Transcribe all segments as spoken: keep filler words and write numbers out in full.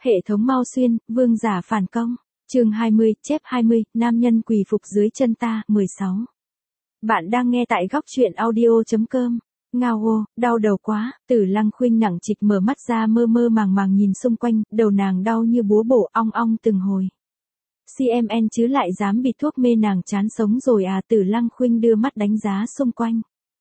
Hệ thống Mao Xuyên, vương giả phản công. Chương hai mươi, chép hai mươi, nam nhân quỳ phục dưới chân ta, mười sáu. Bạn đang nghe tại góc truyện audio chấm com. Ngao ô, đau đầu quá, Tử Lăng Khuynh nặng trịch mở mắt ra mơ mơ màng màng nhìn xung quanh, đầu nàng đau như búa bổ ong ong từng hồi. xê em en chứ lại dám bịt thuốc mê nàng chán sống rồi à? Tử Lăng Khuynh đưa mắt đánh giá xung quanh.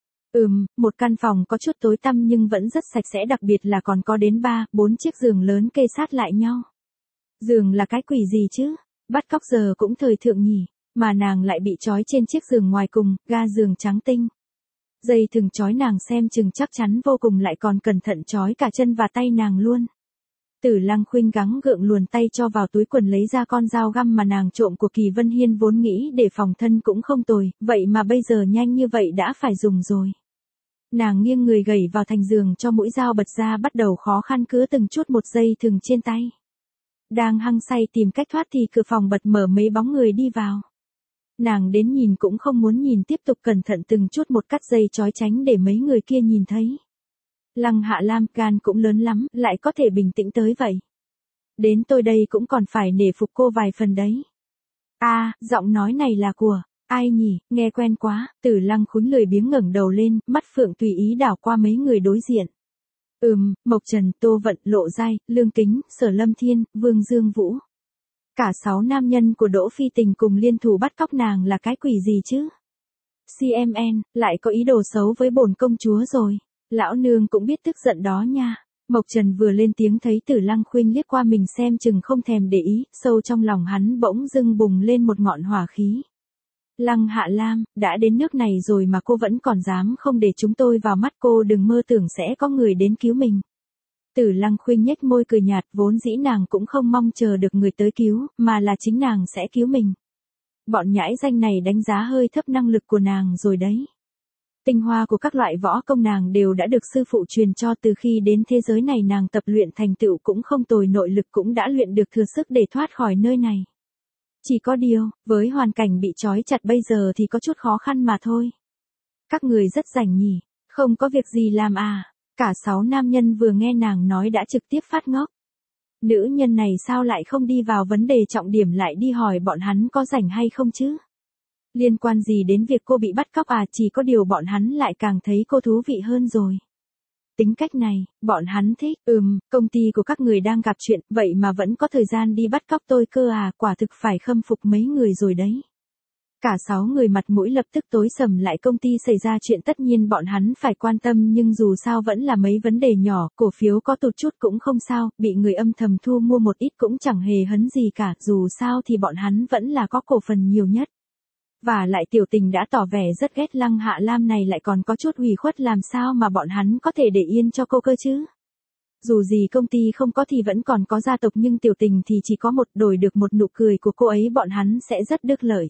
Ừm, một căn phòng có chút tối tăm nhưng vẫn rất sạch sẽ, đặc biệt là còn có đến ba, bốn chiếc giường lớn kê sát lại nhau. Giường là cái quỷ gì chứ? Bắt cóc giờ cũng thời thượng nhỉ, mà nàng lại bị trói trên chiếc giường ngoài cùng, ga giường trắng tinh. Dây thừng trói nàng xem chừng chắc chắn vô cùng, lại còn cẩn thận trói cả chân và tay nàng luôn. Tử Lăng Khuynh gắng gượng luồn tay cho vào túi quần lấy ra con dao găm mà nàng trộm của Kỳ Vân Hiên, vốn nghĩ để phòng thân cũng không tồi, vậy mà bây giờ nhanh như vậy đã phải dùng rồi. Nàng nghiêng người gẩy vào thành giường cho mũi dao bật ra, bắt đầu khó khăn cứa từng chút một dây thừng trên tay. Đang hăng say tìm cách thoát thì cửa phòng bật mở, mấy bóng người đi vào. Nàng đến nhìn cũng không muốn nhìn, tiếp tục cẩn thận từng chút một cắt dây trói tránh để mấy người kia nhìn thấy. Lăng Hạ Lam gan cũng lớn lắm, lại có thể bình tĩnh tới vậy. Đến tôi đây cũng còn phải nể phục cô vài phần đấy. A, à, giọng nói này là của ai nhỉ, nghe quen quá. Tử Lăng Khuynh lười biếng ngẩng đầu lên, mắt phượng tùy ý đảo qua mấy người đối diện. Ừm, Mộc Trần, Tô Vận, Lộ Giai, Lương Kính, Sở Lâm Thiên, Vương Dương Vũ. Cả sáu nam nhân của Đỗ Phi Tình cùng liên thủ bắt cóc nàng là cái quỷ gì chứ? xê em en, lại có ý đồ xấu với bổn công chúa rồi. Lão nương cũng biết tức giận đó nha. Mộc Trần vừa lên tiếng thấy Tử Lăng Khuynh liếc qua mình xem chừng không thèm để ý, sâu trong lòng hắn bỗng dưng bùng lên một ngọn hỏa khí. Lăng Hạ Lam, đã đến nước này rồi mà cô vẫn còn dám không để chúng tôi vào mắt, cô đừng mơ tưởng sẽ có người đến cứu mình. Tử Lăng Khuynh nhếch môi cười nhạt, vốn dĩ nàng cũng không mong chờ được người tới cứu, mà là chính nàng sẽ cứu mình. Bọn nhãi danh này đánh giá hơi thấp năng lực của nàng rồi đấy. Tinh hoa của các loại võ công nàng đều đã được sư phụ truyền cho, từ khi đến thế giới này nàng tập luyện thành tựu cũng không tồi, nội lực cũng đã luyện được thừa sức để thoát khỏi nơi này. Chỉ có điều, với hoàn cảnh bị trói chặt bây giờ thì có chút khó khăn mà thôi. Các người rất rảnh nhỉ, không có việc gì làm à? Cả sáu nam nhân vừa nghe nàng nói đã trực tiếp phát ngốc. Nữ nhân này sao lại không đi vào vấn đề trọng điểm, lại đi hỏi bọn hắn có rảnh hay không chứ? Liên quan gì đến việc cô bị bắt cóc à? Chỉ có điều bọn hắn lại càng thấy cô thú vị hơn rồi. Tính cách này, bọn hắn thích. Ừm, công ty của các người đang gặp chuyện, vậy mà vẫn có thời gian đi bắt cóc tôi cơ à? Quả thực phải khâm phục mấy người rồi đấy. Cả sáu người mặt mũi lập tức tối sầm lại, công ty xảy ra chuyện tất nhiên bọn hắn phải quan tâm, nhưng dù sao vẫn là mấy vấn đề nhỏ, cổ phiếu có tụt chút cũng không sao, bị người âm thầm thu mua một ít cũng chẳng hề hấn gì cả, dù sao thì bọn hắn vẫn là có cổ phần nhiều nhất. Và lại Tiểu Tình đã tỏ vẻ rất ghét Lăng Hạ Lam này, lại còn có chút ủy khuất, làm sao mà bọn hắn có thể để yên cho cô cơ chứ? Dù gì công ty không có thì vẫn còn có gia tộc, nhưng Tiểu Tình thì chỉ có một, đổi được một nụ cười của cô ấy bọn hắn sẽ rất đứt lợi.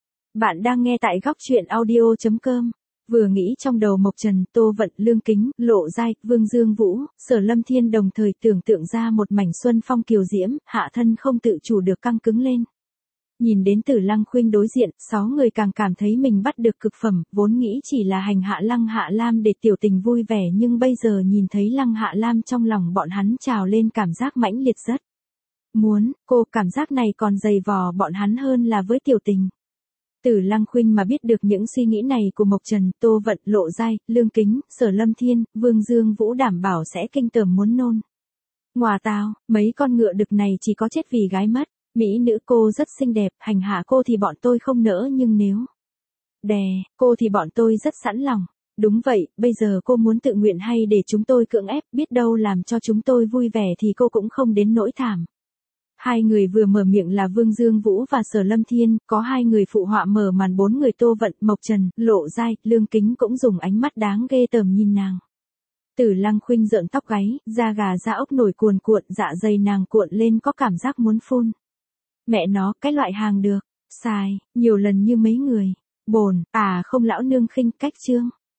Bạn đang nghe tại góc truyện audio chấm com. Vừa nghĩ trong đầu Mộc Trần, Tô Vận, Lương Kính, Lộ Giai, Vương Dương Vũ, Sở Lâm Thiên đồng thời tưởng tượng ra một mảnh xuân phong kiều diễm, hạ thân không tự chủ được căng cứng lên. Nhìn đến Tử Lăng Khuynh đối diện, sáu người càng cảm thấy mình bắt được cực phẩm, vốn nghĩ chỉ là hành hạ Lăng Hạ Lam để Tiểu Tình vui vẻ, nhưng bây giờ nhìn thấy Lăng Hạ Lam trong lòng bọn hắn trào lên cảm giác mãnh liệt rất muốn cô, cảm giác này còn dày vò bọn hắn hơn là với Tiểu Tình. Tử Lăng Khuynh mà biết được những suy nghĩ này của Mộc Trần, Tô Vận, Lộ Giai, Lương Kính, Sở Lâm Thiên, Vương Dương Vũ đảm bảo sẽ kinh tởm muốn nôn. Ngoà tào, mấy con ngựa đực này chỉ có chết vì gái mất. Mỹ nữ cô rất xinh đẹp, hành hạ cô thì bọn tôi không nỡ, nhưng nếu đè cô thì bọn tôi rất sẵn lòng. Đúng vậy, bây giờ cô muốn tự nguyện hay để chúng tôi cưỡng ép, biết đâu làm cho chúng tôi vui vẻ thì cô cũng không đến nỗi thảm. Hai người vừa mở miệng là Vương Dương Vũ và Sở Lâm Thiên, có hai người phụ họa mở màn, bốn người Tô Vận, Mộc Trần, Lộ Giai, Lương Kính cũng dùng ánh mắt đáng ghê tởm nhìn nàng. Tử Lăng Khuynh rợn tóc gáy, da gà da ốc nổi cuồn cuộn, dạ dày nàng cuộn lên có cảm giác muốn phun. Mẹ nó, cái loại hàng được xài nhiều lần như mấy người bồn à không, lão nương khinh cách trương.